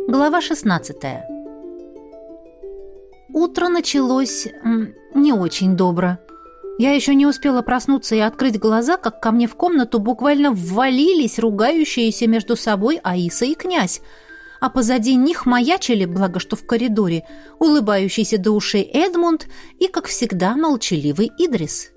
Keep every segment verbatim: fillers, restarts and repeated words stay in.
Глава шестнадцатая. Утро началось м, не очень добро. Я еще не успела проснуться и открыть глаза, как ко мне в комнату буквально ввалились ругающиеся между собой Аиса и князь, а позади них маячили, благо что в коридоре, улыбающийся до ушей Эдмунд и, как всегда, молчаливый Идрис.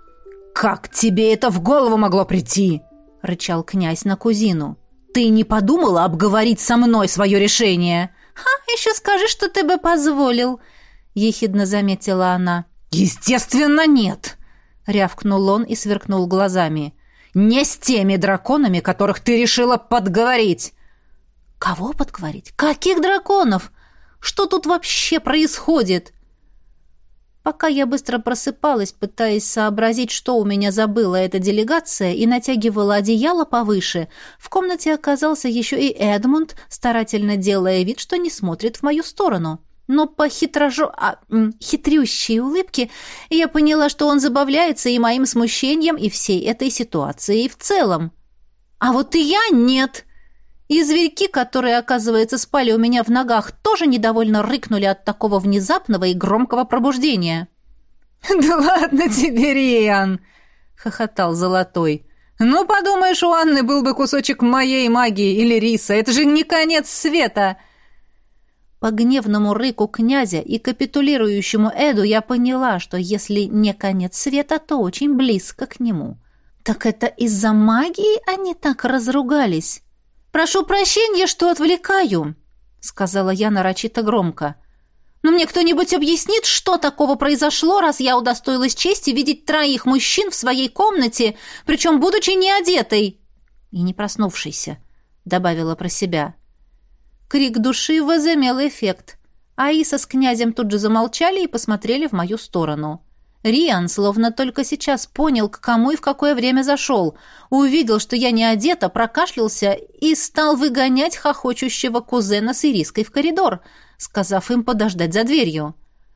«Как тебе это в голову могло прийти?» — рычал князь на кузину. «Ты не подумала обговорить со мной свое решение?» «Ха, еще скажи, что ты бы позволил», — ехидно заметила она. «Естественно, нет!» — рявкнул он и сверкнул глазами. «Не с теми драконами, которых ты решила подговорить!» «Кого подговорить? Каких драконов? Что тут вообще происходит?» Пока я быстро просыпалась, пытаясь сообразить, что у меня забыла эта делегация, и натягивала одеяло повыше, в комнате оказался еще и Эдмунд, старательно делая вид, что не смотрит в мою сторону. Но по хитрожо... а, хитрющей улыбке я поняла, что он забавляется и моим смущением, и всей этой ситуацией в целом. А вот и я нет. И зверьки, которые, оказывается, спали у меня в ногах, тоже недовольно рыкнули от такого внезапного и громкого пробуждения. «Да ладно тебе, Риан!» — хохотал Золотой. «Ну, подумаешь, у Анны был бы кусочек моей магии или риса. Это же не конец света!» По гневному рыку князя и капитулирующему Эду я поняла, что если не конец света, то очень близко к нему. Так это из-за магии они так разругались? «Прошу прощения, что отвлекаю», — сказала я нарочито громко. «Но мне кто-нибудь объяснит, что такого произошло, раз я удостоилась чести видеть троих мужчин в своей комнате, причем будучи не одетой и не проснувшейся», — добавила про себя. Крик души возымел эффект. Аиса с князем тут же замолчали и посмотрели в мою сторону. Риан словно только сейчас понял, к кому и в какое время зашел, увидел, что я не одета, прокашлялся и стал выгонять хохочущего кузена с Ириской в коридор, сказав им подождать за дверью.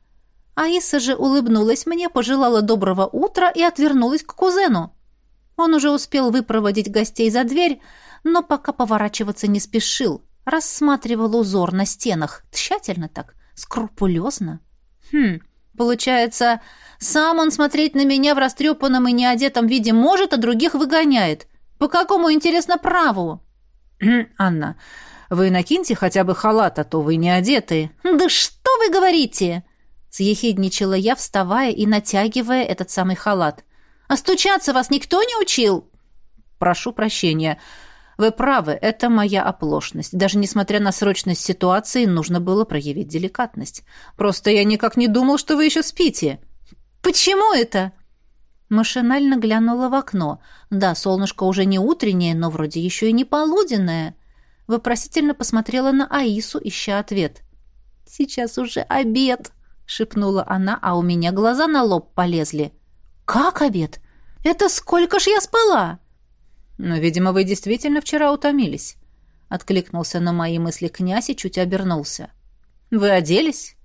Аиса же улыбнулась мне, пожелала доброго утра и отвернулась к кузену. Он уже успел выпроводить гостей за дверь, но пока поворачиваться не спешил, рассматривал узор на стенах, тщательно так, скрупулезно. Хм, получается, сам он смотреть на меня в растрепанном и неодетом виде может, а других выгоняет. По какому, интересно, праву? «Анна, вы накиньте хотя бы халат, а то вы не одеты». «Да что вы говорите?» — съехидничала я, вставая и натягивая этот самый халат. «А стучаться вас никто не учил?» «Прошу прощения. Вы правы, это моя оплошность. Даже несмотря на срочность ситуации, нужно было проявить деликатность. Просто я никак не думал, что вы еще спите». «Почему это?» Машинально глянула в окно. Да, солнышко уже не утреннее, но вроде еще и не полуденное. Вопросительно посмотрела на Аису, ища ответ. «Сейчас уже обед», — шепнула она, а у меня глаза на лоб полезли. «Как обед? Это сколько ж я спала?» «Ну, видимо, вы действительно вчера утомились», — откликнулся на мои мысли князь и чуть обернулся. «Вы оделись?»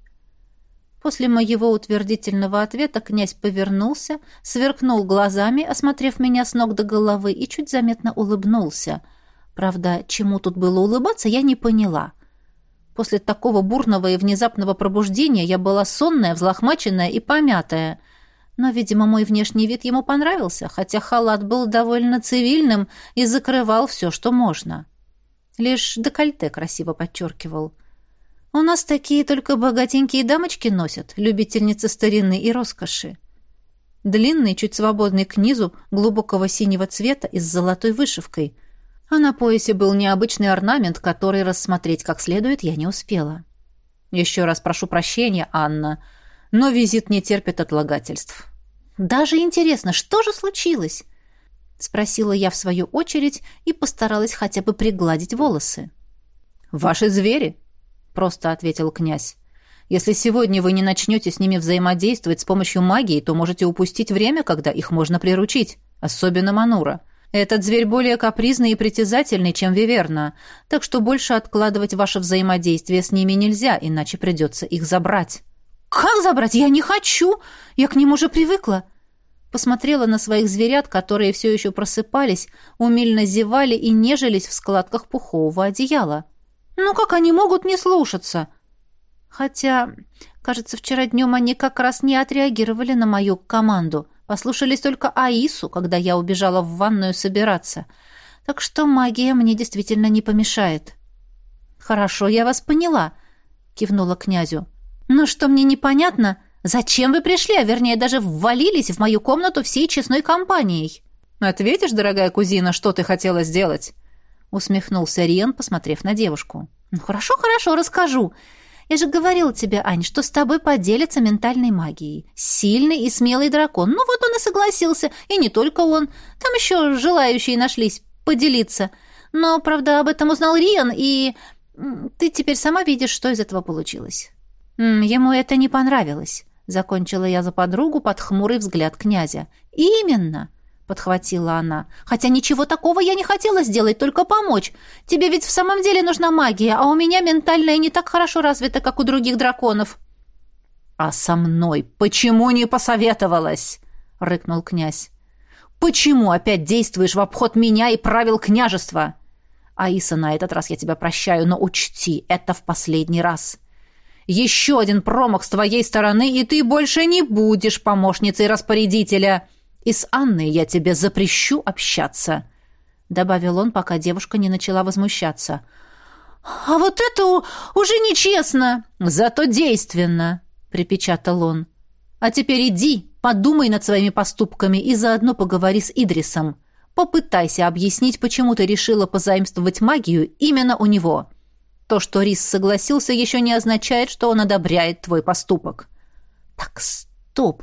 После моего утвердительного ответа князь повернулся, сверкнул глазами, осмотрев меня с ног до головы, и чуть заметно улыбнулся. Правда, чему тут было улыбаться, я не поняла. После такого бурного и внезапного пробуждения я была сонная, взлохмаченная и помятая. Но, видимо, мой внешний вид ему понравился, хотя халат был довольно цивильным и закрывал все, что можно. Лишь декольте красиво подчеркивал. У нас такие только богатенькие дамочки носят, любительницы старины и роскоши. Длинный, чуть свободный к низу, глубокого синего цвета и с золотой вышивкой. А на поясе был необычный орнамент, который рассмотреть как следует я не успела. «Еще раз прошу прощения, Анна, но визит не терпит отлагательств». «Даже интересно, что же случилось?» — спросила я в свою очередь и постаралась хотя бы пригладить волосы. «Ваши звери», — просто ответил князь. «Если сегодня вы не начнете с ними взаимодействовать с помощью магии, то можете упустить время, когда их можно приручить, особенно Манура. Этот зверь более капризный и притязательный, чем Виверна, так что больше откладывать ваше взаимодействие с ними нельзя, иначе придется их забрать». «Как забрать? Я не хочу! Я к ним уже привыкла!» Посмотрела на своих зверят, которые все еще просыпались, умильно зевали и нежились в складках пухового одеяла. Ну как они могут не слушаться? Хотя, кажется, вчера днем они как раз не отреагировали на мою команду. Послушались только Аису, когда я убежала в ванную собираться. Так что магия мне действительно не помешает. «Хорошо, я вас поняла», — кивнула князю. «Но что мне непонятно, зачем вы пришли, а вернее даже ввалились в мою комнату всей честной компанией?» «Ответишь, дорогая кузина, что ты хотела сделать?» — усмехнулся Риан, посмотрев на девушку. «Ну хорошо, хорошо, расскажу. Я же говорила тебе, Ань, что с тобой поделится ментальной магией. Сильный и смелый дракон. Ну вот он и согласился. И не только он. Там еще желающие нашлись поделиться. Но, правда, об этом узнал Риан, и ты теперь сама видишь, что из этого получилось». «Ему это не понравилось», — закончила я за подругу под хмурый взгляд князя. «Именно», — подхватила она. «Хотя ничего такого я не хотела сделать, только помочь. Тебе ведь в самом деле нужна магия, а у меня ментальная не так хорошо развита, как у других драконов». «А со мной почему не посоветовалась?» — рыкнул князь. «Почему опять действуешь в обход меня и правил княжества? Аиса, на этот раз я тебя прощаю, но учти, это в последний раз. Еще один промах с твоей стороны, и ты больше не будешь помощницей распорядителя. И с Анной я тебе запрещу общаться», — добавил он, пока девушка не начала возмущаться. «А вот это уже нечестно!» «Зато действенно!» — припечатал он. «А теперь иди, подумай над своими поступками и заодно поговори с Идрисом. Попытайся объяснить, почему ты решила позаимствовать магию именно у него. То, что Рис согласился, еще не означает, что он одобряет твой поступок». «Так, стоп!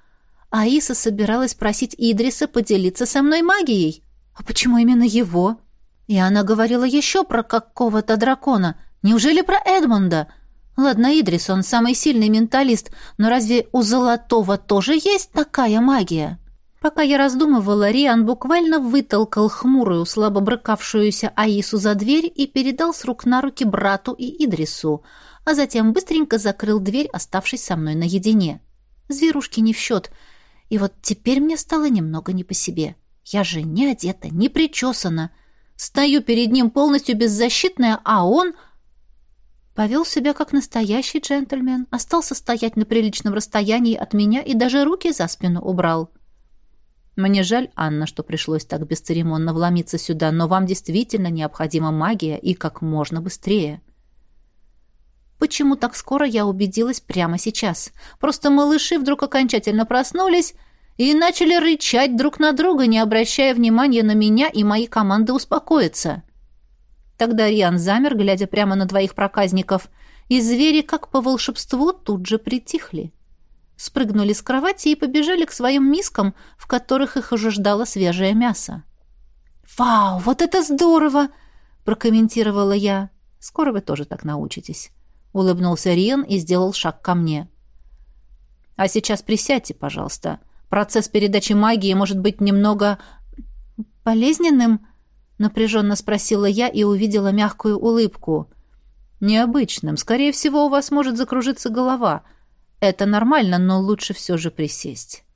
Аиса собиралась просить Идриса поделиться со мной магией. А почему именно его? И она говорила еще про какого-то дракона. Неужели про Эдмунда? Ладно, Идрис, он самый сильный менталист, но разве у Золотого тоже есть такая магия?» Пока я раздумывала, Риан буквально вытолкал хмурую, слабо брыкавшуюся Аису за дверь и передал с рук на руки брату и Идрису, а затем быстренько закрыл дверь, оставшись со мной наедине. Зверушки не в счет. И вот теперь мне стало немного не по себе. Я же не одета, не причесана. Стою перед ним полностью беззащитная, а он повел себя как настоящий джентльмен, остался стоять на приличном расстоянии от меня и даже руки за спину убрал. «Мне жаль, Анна, что пришлось так бесцеремонно вломиться сюда, но вам действительно необходима магия и как можно быстрее». Почему так скоро, я убедилась прямо сейчас. Просто малыши вдруг окончательно проснулись и начали рычать друг на друга, не обращая внимания на меня и мои команды успокоиться. Тогда Риан замер, глядя прямо на двоих проказников, и звери, как по волшебству, тут же притихли. Спрыгнули с кровати и побежали к своим мискам, в которых их уже ждало свежее мясо. «Вау, вот это здорово!» — прокомментировала я. «Скоро вы тоже так научитесь», — улыбнулся Риан и сделал шаг ко мне. «А сейчас присядьте, пожалуйста. Процесс передачи магии может быть немного болезненным?» — напряженно спросила я и увидела мягкую улыбку. «Необычным. Скорее всего, у вас может закружиться голова. Это нормально, но лучше все же присесть».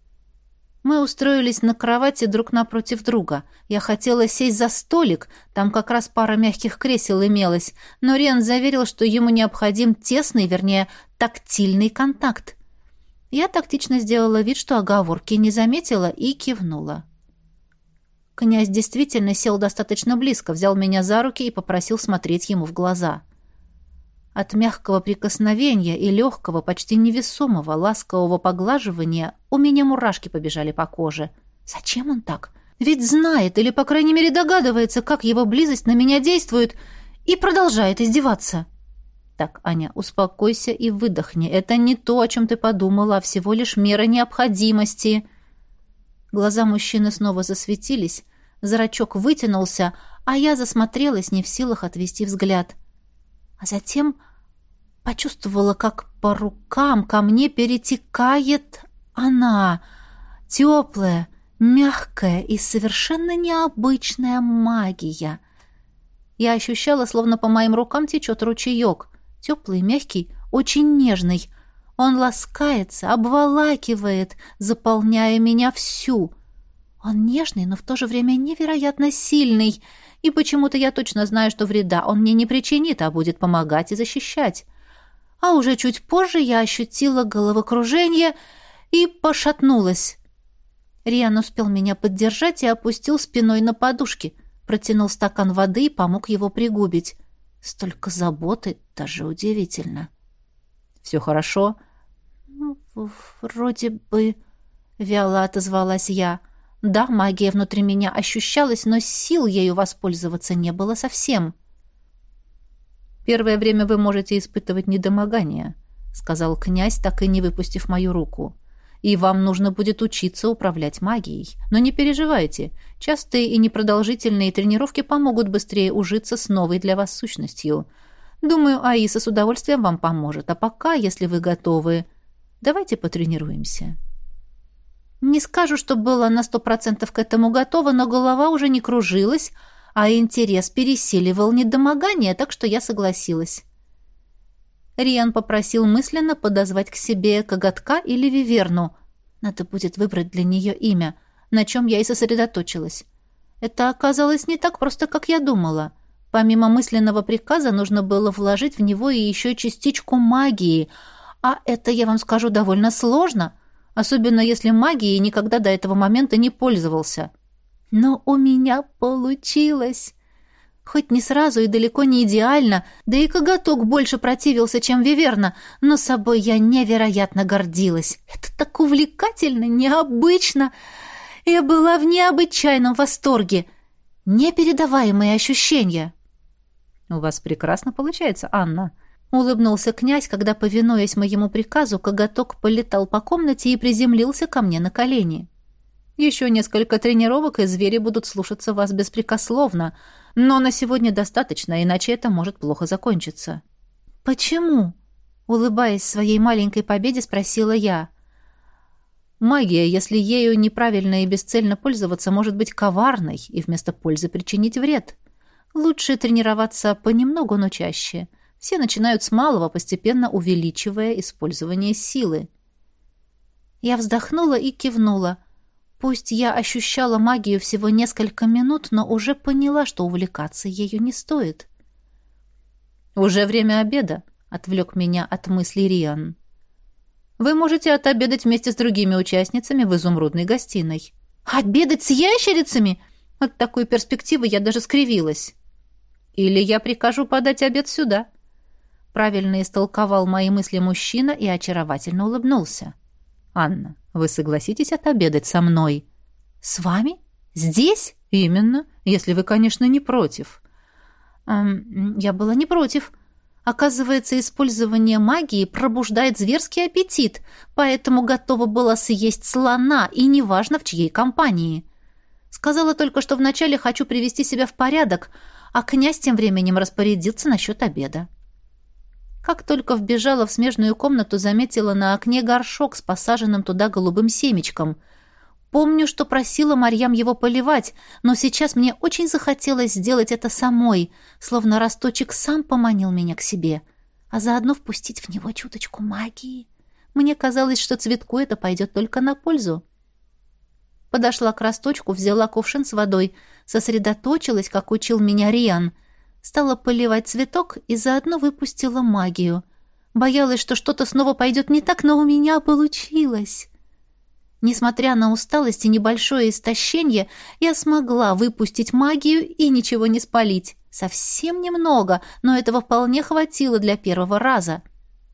Мы устроились на кровати друг напротив друга. Я хотела сесть за столик, там как раз пара мягких кресел имелась, но Риан заверил, что ему необходим тесный, вернее, тактильный контакт. Я тактично сделала вид, что оговорки не заметила, и кивнула. Князь действительно сел достаточно близко, взял меня за руки и попросил смотреть ему в глаза. От мягкого прикосновения и легкого, почти невесомого, ласкового поглаживания у меня мурашки побежали по коже. Зачем он так? Ведь знает, или, по крайней мере, догадывается, как его близость на меня действует, и продолжает издеваться. Так, Аня, успокойся и выдохни. Это не то, о чем ты подумала, а всего лишь мера необходимости. Глаза мужчины снова засветились, зрачок вытянулся, а я засмотрелась, не в силах отвести взгляд. А затем почувствовала, как по рукам ко мне перетекает она, теплая, мягкая и совершенно необычная магия. Я ощущала, словно по моим рукам течет ручеек, теплый, мягкий, очень нежный. Он ласкается, обволакивает, заполняя меня всю. Он нежный, но в то же время невероятно сильный. И почему-то я точно знаю, что вреда он мне не причинит, а будет помогать и защищать. А уже чуть позже я ощутила головокружение и пошатнулась. Риан успел меня поддержать и опустил спиной на подушки, протянул стакан воды и помог его пригубить. Столько заботы, даже удивительно. «Все хорошо?» «Ну, вроде бы...» — вяло отозвалась я. «Да, магия внутри меня ощущалась, но сил ею воспользоваться не было совсем». «Первое время вы можете испытывать недомогание», — сказал князь, так и не выпустив мою руку. «И вам нужно будет учиться управлять магией. Но не переживайте. Частые и непродолжительные тренировки помогут быстрее ужиться с новой для вас сущностью. Думаю, Аиса с удовольствием вам поможет. А пока, если вы готовы, давайте потренируемся». Не скажу, что была на сто процентов к этому готова, но голова уже не кружилась, а интерес пересиливал недомогание, так что я согласилась. Риан попросил мысленно подозвать к себе Коготка или Виверну. Надо будет выбрать для нее имя, на чем я и сосредоточилась. Это оказалось не так просто, как я думала. Помимо мысленного приказа нужно было вложить в него и еще частичку магии, а это, я вам скажу, довольно сложно, особенно если магией никогда до этого момента не пользовался. Но у меня получилось. Хоть не сразу и далеко не идеально, да и Коготок больше противился, чем Виверна, но собой я невероятно гордилась. Это так увлекательно, необычно. Я была в необычайном восторге. Непередаваемые ощущения. «У вас прекрасно получается, Анна», — улыбнулся князь, когда, повинуясь моему приказу, Коготок полетал по комнате и приземлился ко мне на колени. «Еще несколько тренировок, и звери будут слушаться вас беспрекословно, но на сегодня достаточно, иначе это может плохо закончиться». «Почему?» — улыбаясь своей маленькой победе, спросила я. «Магия, если ею неправильно и бесцельно пользоваться, может быть коварной и вместо пользы причинить вред. Лучше тренироваться понемногу, но чаще. Все начинают с малого, постепенно увеличивая использование силы». Я вздохнула и кивнула. Пусть я ощущала магию всего несколько минут, но уже поняла, что увлекаться ею не стоит. «Уже время обеда», — отвлек меня от мыслей Риан. «Вы можете отобедать вместе с другими участницами в изумрудной гостиной». «Обедать с ящерицами?» От такой перспективы я даже скривилась. «Или я прикажу подать обед сюда». Правильно истолковал мои мысли мужчина и очаровательно улыбнулся. «Анна, вы согласитесь отобедать со мной?» «С вами? Здесь?» «Именно, если вы, конечно, не против». Эм, я была не против. Оказывается, использование магии пробуждает зверский аппетит, поэтому готова была съесть слона, и неважно, в чьей компании. Сказала только, что вначале хочу привести себя в порядок, а князь тем временем распорядился насчет обеда. Как только вбежала в смежную комнату, заметила на окне горшок с посаженным туда голубым семечком. Помню, что просила Марьям его поливать, но сейчас мне очень захотелось сделать это самой, словно росточек сам поманил меня к себе, а заодно впустить в него чуточку магии. Мне казалось, что цветку это пойдет только на пользу. Подошла к росточку, взяла кувшин с водой, сосредоточилась, как учил меня Риан, стала поливать цветок и заодно выпустила магию. Боялась, что что-то снова пойдет не так, но у меня получилось. Несмотря на усталость и небольшое истощение, я смогла выпустить магию и ничего не спалить. Совсем немного, но этого вполне хватило для первого раза.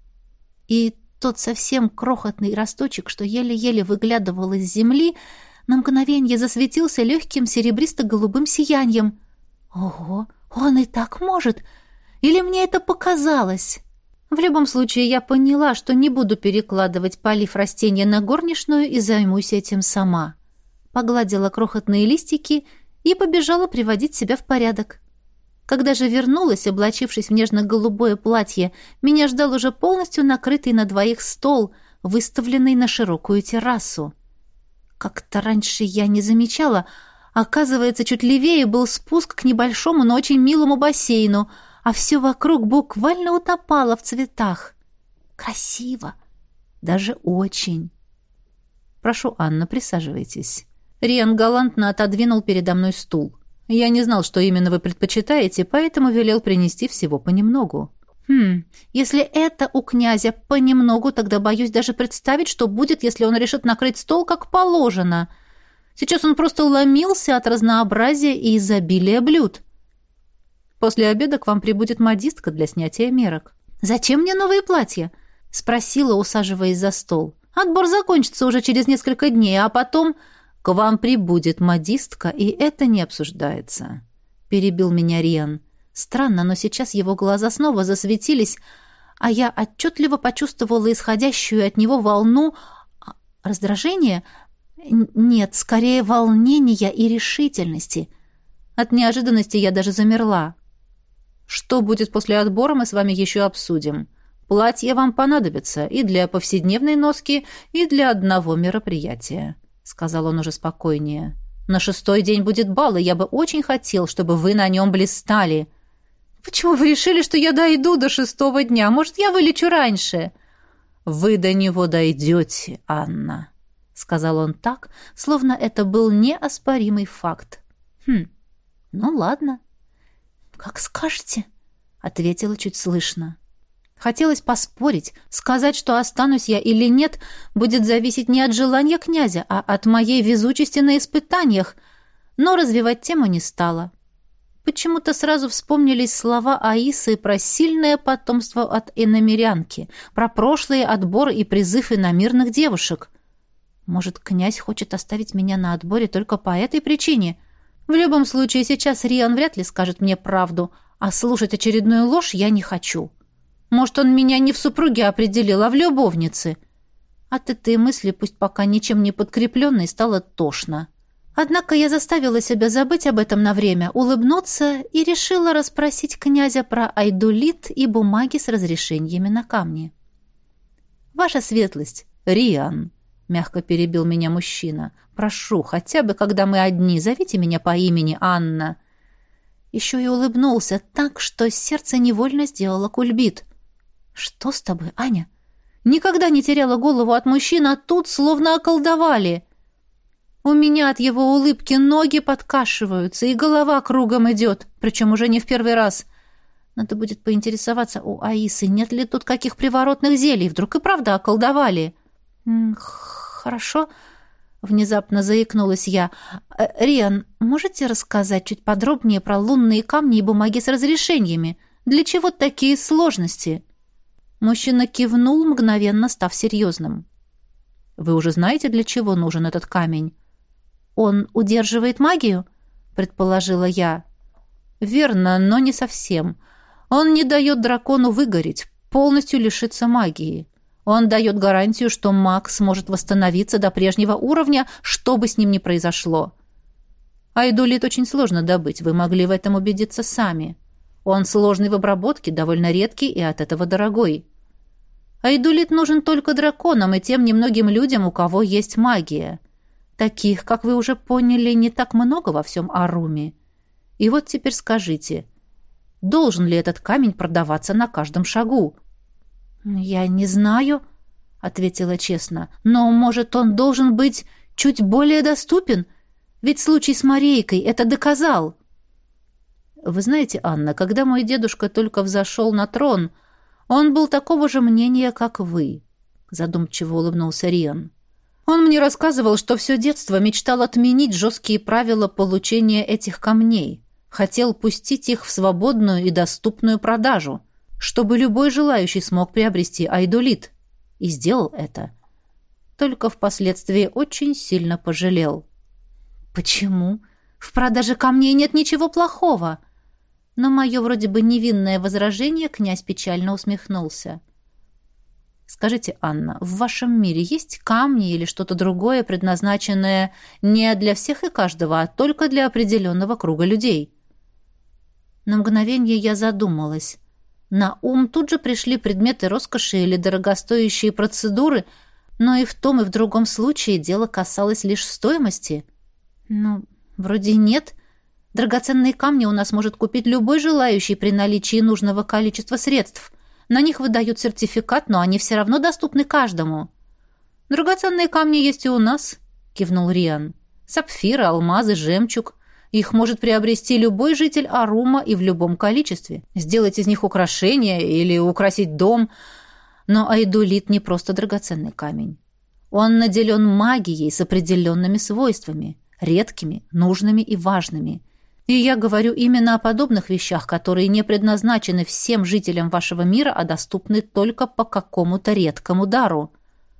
И тот совсем крохотный росточек, что еле-еле выглядывал из земли, на мгновенье засветился легким серебристо-голубым сиянием. Ого! Он и так может? Или мне это показалось? В любом случае, я поняла, что не буду перекладывать полив растения на горничную и займусь этим сама. Погладила крохотные листики и побежала приводить себя в порядок. Когда же вернулась, облачившись в нежно-голубое платье, меня ждал уже полностью накрытый на двоих стол, выставленный на широкую террасу. Как-то раньше я не замечала. Оказывается, чуть левее был спуск к небольшому, но очень милому бассейну, а все вокруг буквально утопало в цветах. Красиво. Даже очень. «Прошу, Анна, присаживайтесь». Риан галантно отодвинул передо мной стул. Я не знал, что именно вы предпочитаете, поэтому велел принести всего понемногу». «Хм, если это у князя понемногу, тогда боюсь даже представить, что будет, если он решит накрыть стол как положено. Сейчас он просто ломился от разнообразия и изобилия блюд». «После обеда к вам прибудет модистка для снятия мерок». «Зачем мне новые платья?» — спросила, усаживаясь за стол. «Отбор закончится уже через несколько дней, а потом...» «К вам прибудет модистка, и это не обсуждается», — перебил меня Риан. Странно, но сейчас его глаза снова засветились, а я отчетливо почувствовала исходящую от него волну раздражения. Нет, скорее волнения и решительности. От неожиданности я даже замерла. «Что будет после отбора, мы с вами еще обсудим. Платье вам понадобится и для повседневной носки, и для одного мероприятия», — сказал он уже спокойнее. «На шестой день будет бал, и я бы очень хотел, чтобы вы на нем блистали». «Почему вы решили, что я дойду до шестого дня? Может, я вылечу раньше?» «Вы до него дойдете, Анна», — сказал он так, словно это был неоспоримый факт. «Хм, ну ладно». «Как скажете», — ответила чуть слышно. Хотелось поспорить, сказать, что останусь я или нет, будет зависеть не от желания князя, а от моей везучести на испытаниях, но развивать тему не стала. Почему-то сразу вспомнились слова Аисы про сильное потомство от иномерянки, про прошлые отборы и призыв иномирных девушек. Может, князь хочет оставить меня на отборе только по этой причине? В любом случае, сейчас Риан вряд ли скажет мне правду, а слушать очередную ложь я не хочу. Может, он меня не в супруге определил, а в любовнице. От этой мысли, пусть пока ничем не подкрепленной, стало тошно. Однако я заставила себя забыть об этом на время, улыбнуться и решила расспросить князя про айдолит и бумаги с разрешениями на камни. «Ваша светлость, Риан», — мягко перебил меня мужчина, — «прошу, хотя бы, когда мы одни, зовите меня по имени Анна». Еще и улыбнулся так, что сердце невольно сделало кульбит. «Что с тобой, Аня? Никогда не теряла голову от мужчин, а тут словно околдовали». У меня от его улыбки ноги подкашиваются, и голова кругом идет, причем уже не в первый раз. Надо будет поинтересоваться у Аисы, нет ли тут каких приворотных зелий, вдруг и правда околдовали. «Хорошо», — внезапно заикнулась я. «Риан, можете рассказать чуть подробнее про лунные камни и бумаги с разрешениями? Для чего такие сложности?» Мужчина кивнул, мгновенно став серьезным. «Вы уже знаете, для чего нужен этот камень?» «Он удерживает магию?» — предположила я. «Верно, но не совсем. Он не дает дракону выгореть, полностью лишиться магии. Он дает гарантию, что маг сможет восстановиться до прежнего уровня, что бы с ним ни произошло. Айдолит очень сложно добыть, вы могли в этом убедиться сами. Он сложный в обработке, довольно редкий и от этого дорогой. Айдолит нужен только драконам и тем немногим людям, у кого есть магия. Таких, как вы уже поняли, не так много во всем Аруме. И вот теперь скажите, должен ли этот камень продаваться на каждом шагу?» «Я не знаю», — ответила честно. «Но, может, он должен быть чуть более доступен? Ведь случай с Марейкой это доказал». «Вы знаете, Анна, когда мой дедушка только взошел на трон, он был такого же мнения, как вы», — задумчиво улыбнулся Риан. «Он мне рассказывал, что все детство мечтал отменить жесткие правила получения этих камней, хотел пустить их в свободную и доступную продажу, чтобы любой желающий смог приобрести айдолит. И сделал это. Только впоследствии очень сильно пожалел». «Почему? В продаже камней нет ничего плохого». На мое вроде бы невинное возражение князь печально усмехнулся. «Скажите, Анна, в вашем мире есть камни или что-то другое, предназначенное не для всех и каждого, а только для определенного круга людей?» На мгновение я задумалась. На ум тут же пришли предметы роскоши или дорогостоящие процедуры, но и в том, и в другом случае дело касалось лишь стоимости. Ну, вроде нет. Драгоценные камни у нас может купить любой желающий при наличии нужного количества средств. На них выдают сертификат, но они все равно доступны каждому. «Драгоценные камни есть и у нас», — кивнул Риан. «Сапфиры, алмазы, жемчуг. Их может приобрести любой житель Арума и в любом количестве. Сделать из них украшения или украсить дом. Но айдолит не просто драгоценный камень. Он наделен магией с определенными свойствами, редкими, нужными и важными. И я говорю именно о подобных вещах, которые не предназначены всем жителям вашего мира, а доступны только по какому-то редкому дару.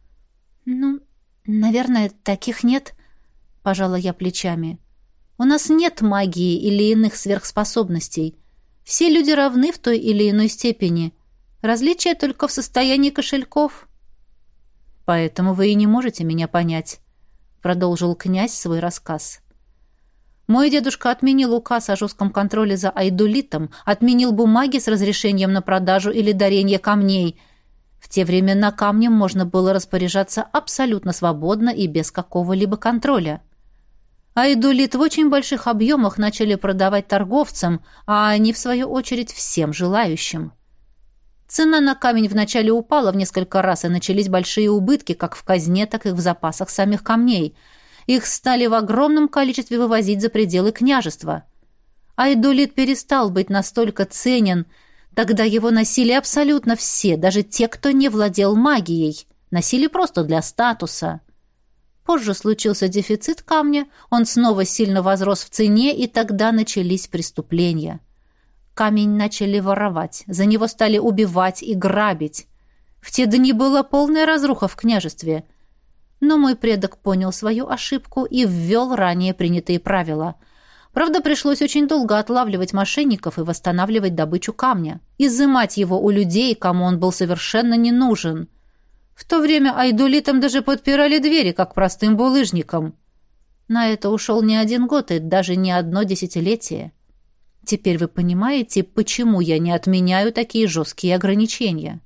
«Ну, наверное, таких нет», — пожала я плечами. «У нас нет магии или иных сверхспособностей. Все люди равны в той или иной степени. Различие только в состоянии кошельков». «Поэтому вы и не можете меня понять», — продолжил князь свой рассказ. «Мой дедушка отменил указ о жестком контроле за айдолитом, отменил бумаги с разрешением на продажу или дарение камней. В те времена камнем можно было распоряжаться абсолютно свободно и без какого-либо контроля. Айдолит в очень больших объемах начали продавать торговцам, а они, в свою очередь, всем желающим. Цена на камень вначале упала в несколько раз, и начались большие убытки как в казне, так и в запасах самих камней. Их стали в огромном количестве вывозить за пределы княжества. Айдолит перестал быть настолько ценен. Тогда его носили абсолютно все, даже те, кто не владел магией. Носили просто для статуса. Позже случился дефицит камня, он снова сильно возрос в цене, и тогда начались преступления. Камень начали воровать, за него стали убивать и грабить. В те дни была полная разруха в княжестве. Но мой предок понял свою ошибку и ввел ранее принятые правила. Правда, пришлось очень долго отлавливать мошенников и восстанавливать добычу камня, изымать его у людей, кому он был совершенно не нужен. В то время айдолитам даже подпирали двери, как простым булыжникам. На это ушел не один год и даже не одно десятилетие. Теперь вы понимаете, почему я не отменяю такие жесткие ограничения?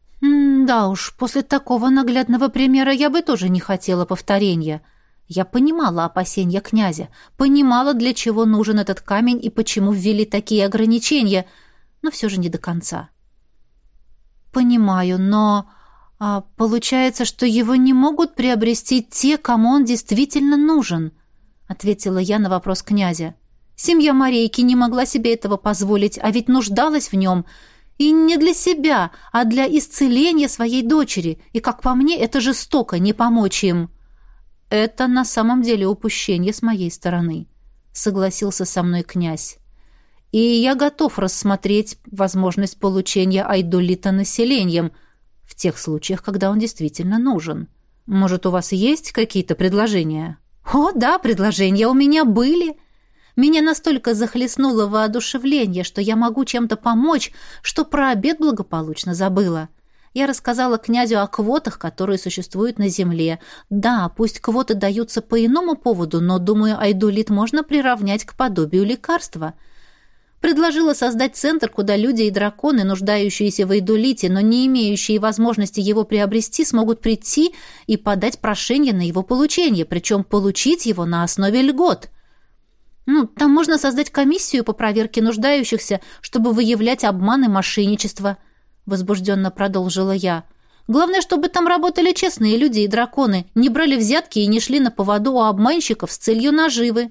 М да уж, после такого наглядного примера я бы тоже не хотела повторения. Я понимала опасения князя, понимала, для чего нужен этот камень и почему ввели такие ограничения, но все же не до конца. Понимаю, но а, получается, что его не могут приобрести те, кому он действительно нужен, ответила я на вопрос князя. Семья Марейки не могла себе этого позволить, а ведь нуждалась в нем. И не для себя, а для исцеления своей дочери. И, как по мне, это жестоко не помочь им. Это на самом деле упущение с моей стороны, согласился со мной князь. И я готов рассмотреть возможность получения айдолита населением в тех случаях, когда он действительно нужен. Может, у вас есть какие-то предложения? О, да, предложения у меня были. Меня настолько захлестнуло воодушевление, что я могу чем-то помочь, что про обед благополучно забыла. Я рассказала князю о квотах, которые существуют на земле. Да, пусть квоты даются по иному поводу, но, думаю, айдолит можно приравнять к подобию лекарства. Предложила создать центр, куда люди и драконы, нуждающиеся в айдолите, но не имеющие возможности его приобрести, смогут прийти и подать прошение на его получение, причем получить его на основе льгот. Ну, там можно создать комиссию по проверке нуждающихся, чтобы выявлять обман и мошенничество, возбужденно продолжила я. Главное, чтобы там работали честные люди и драконы, не брали взятки и не шли на поводу у обманщиков с целью наживы.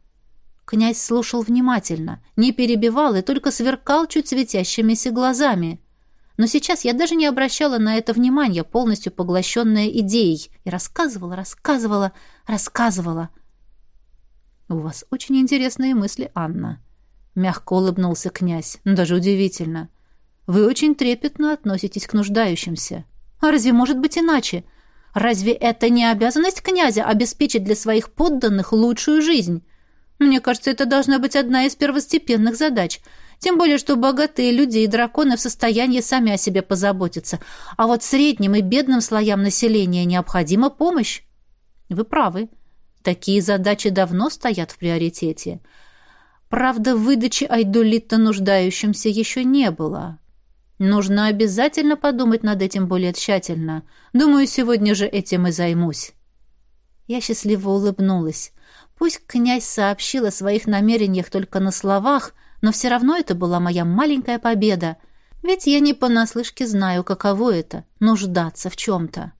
Князь слушал внимательно, не перебивал и только сверкал чуть светящимися глазами. Но сейчас я даже не обращала на это внимания, полностью поглощенная идеей, и рассказывала, рассказывала, рассказывала. «У вас очень интересные мысли, Анна», — мягко улыбнулся князь. «Даже удивительно. Вы очень трепетно относитесь к нуждающимся». «А разве может быть иначе? Разве это не обязанность князя обеспечить для своих подданных лучшую жизнь? Мне кажется, это должна быть одна из первостепенных задач. Тем более, что богатые люди и драконы в состоянии сами о себе позаботиться. А вот средним и бедным слоям населения необходима помощь». «Вы правы. Такие задачи давно стоят в приоритете. Правда, выдачи айдолита нуждающимся еще не было. Нужно обязательно подумать над этим более тщательно. Думаю, сегодня же этим и займусь». Я счастливо улыбнулась. Пусть князь сообщил о своих намерениях только на словах, но все равно это была моя маленькая победа. Ведь я не понаслышке знаю, каково это — нуждаться в чем-то.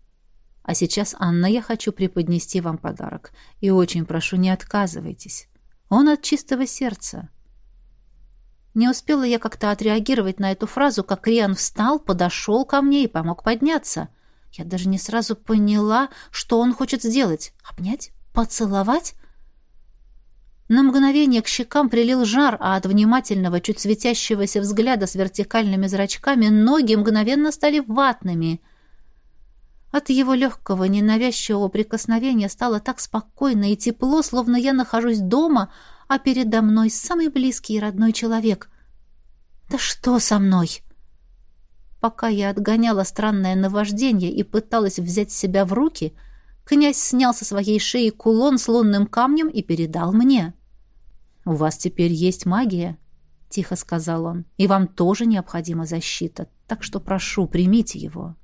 А сейчас, Анна, я хочу преподнести вам подарок. И очень прошу, не отказывайтесь. Он от чистого сердца. Не успела я как-то отреагировать на эту фразу, как Риан встал, подошел ко мне и помог подняться. Я даже не сразу поняла, что он хочет сделать. Обнять? Поцеловать? На мгновение к щекам прилил жар, а от внимательного, чуть светящегося взгляда с вертикальными зрачками ноги мгновенно стали ватными. От его легкого, ненавязчивого прикосновения стало так спокойно и тепло, словно я нахожусь дома, а передо мной самый близкий и родной человек. Да что со мной? Пока я отгоняла странное наваждение и пыталась взять себя в руки, князь снял со своей шеи кулон с лунным камнем и передал мне. «У вас теперь есть магия», — тихо сказал он, — «и вам тоже необходима защита, так что прошу, примите его».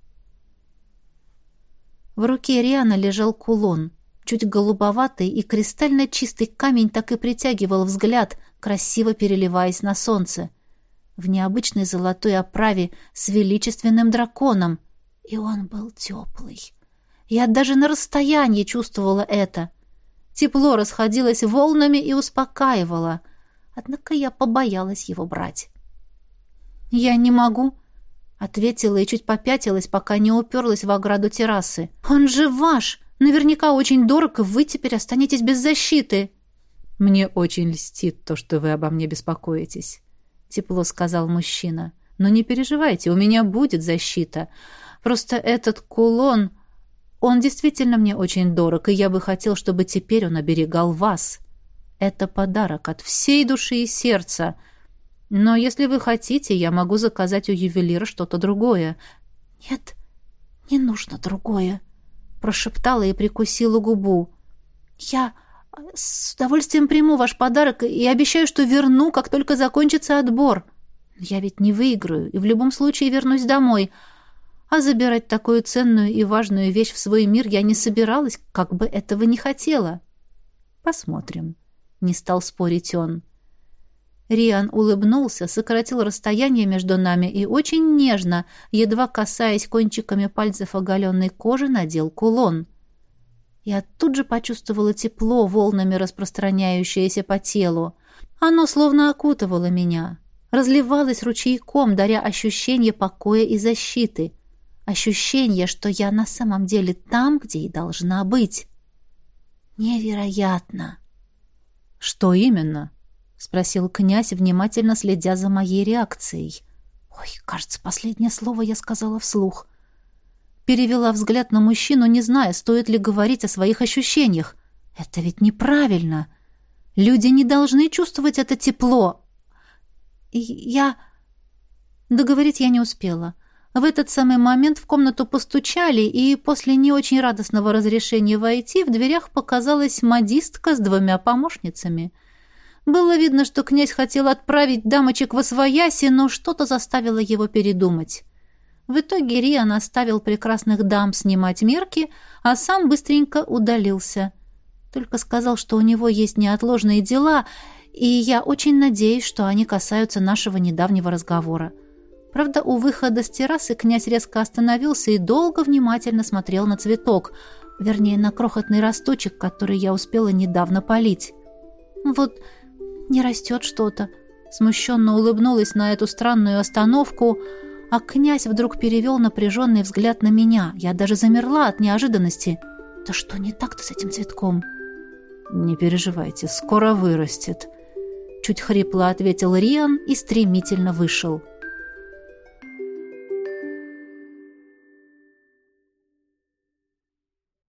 В руке Риана лежал кулон. Чуть голубоватый и кристально чистый камень так и притягивал взгляд, красиво переливаясь на солнце. В необычной золотой оправе с величественным драконом. И он был теплый. Я даже на расстоянии чувствовала это. Тепло расходилось волнами и успокаивало. Однако я побоялась его брать. «Я не могу», — ответила и чуть попятилась, пока не уперлась в ограду террасы. «Он же ваш! Наверняка очень дорог, и вы теперь останетесь без защиты». «Мне очень льстит то, что вы обо мне беспокоитесь», — тепло сказал мужчина. «Но не переживайте, у меня будет защита. Просто этот кулон, он действительно мне очень дорог, и я бы хотел, чтобы теперь он оберегал вас. Это подарок от всей души и сердца. Но если вы хотите, я могу заказать у ювелира что-то другое». «Нет, не нужно другое», — прошептала и прикусила губу. «Я с удовольствием приму ваш подарок и обещаю, что верну, как только закончится отбор. Я ведь не выиграю и в любом случае вернусь домой. А забирать такую ценную и важную вещь в свой мир я не собиралась, как бы этого не хотела». «Посмотрим», — не стал спорить он. Риан улыбнулся, сократил расстояние между нами и очень нежно, едва касаясь кончиками пальцев оголенной кожи, надел кулон. Я тут же почувствовала тепло, волнами распространяющееся по телу. Оно словно окутывало меня, разливалось ручейком, даря ощущение покоя и защиты. Ощущение, что я на самом деле там, где и должна быть. Невероятно! «Что именно?» — спросил князь, внимательно следя за моей реакцией. Ой, кажется, последнее слово я сказала вслух. Перевела взгляд на мужчину, не зная, стоит ли говорить о своих ощущениях. Это ведь неправильно. Люди не должны чувствовать это тепло. И я... Договорить я не успела. В этот самый момент в комнату постучали, и после не очень радостного разрешения войти в дверях показалась модистка с двумя помощницами. Было видно, что князь хотел отправить дамочек восвояси, но что-то заставило его передумать. В итоге Риан оставил прекрасных дам снимать мерки, а сам быстренько удалился. Только сказал, что у него есть неотложные дела, и я очень надеюсь, что они касаются нашего недавнего разговора. Правда, у выхода с террасы князь резко остановился и долго внимательно смотрел на цветок, вернее, на крохотный росточек, который я успела недавно полить. Вот не растет что-то. Смущенно улыбнулась на эту странную остановку, а князь вдруг перевел напряженный взгляд на меня. Я даже замерла от неожиданности. Да что не так-то с этим цветком? «Не переживайте, скоро вырастет», — чуть хрипло ответил Риан и стремительно вышел.